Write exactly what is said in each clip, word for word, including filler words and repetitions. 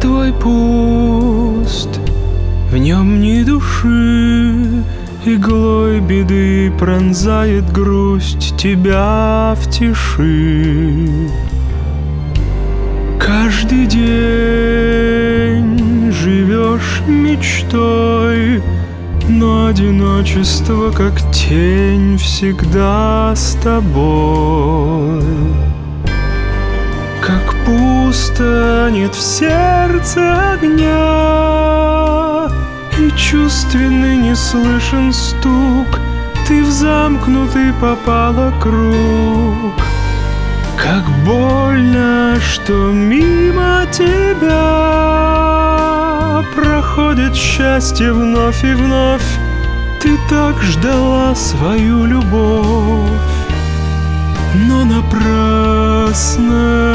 твой пуст, в нем ни души, иглой беды пронзает грусть тебя в тиши. Каждый день живешь мечтой, но одиночество, как тень, всегда с тобой. Как пусто, нет в сердце огня, и чувственный не слышен стук, ты в замкнутый попала круг. Как больно, что мимо тебя проходит счастье вновь и вновь. Ты так ждала свою любовь, но напрасно.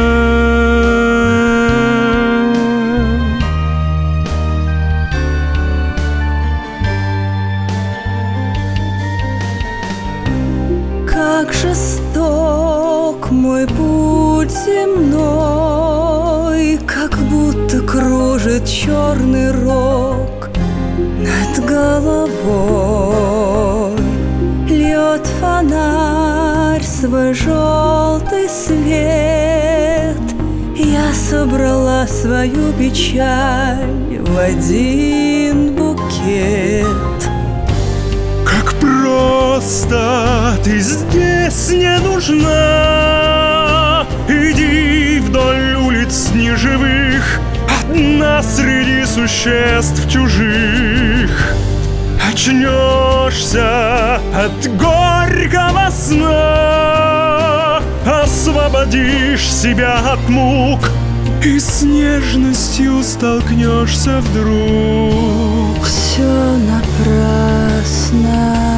Как жесток мой путь земной, как будто кружит черный рог над головой. Льет фонарь свой желтый свет, я собрала свою печаль в один букет. Как просто ты здесь не нужна, иди вдоль улиц неживых, одна среди существ чужих. Очнешься от горького сна, освободишь себя от мук и с нежностью столкнешься вдруг. Все напрасно.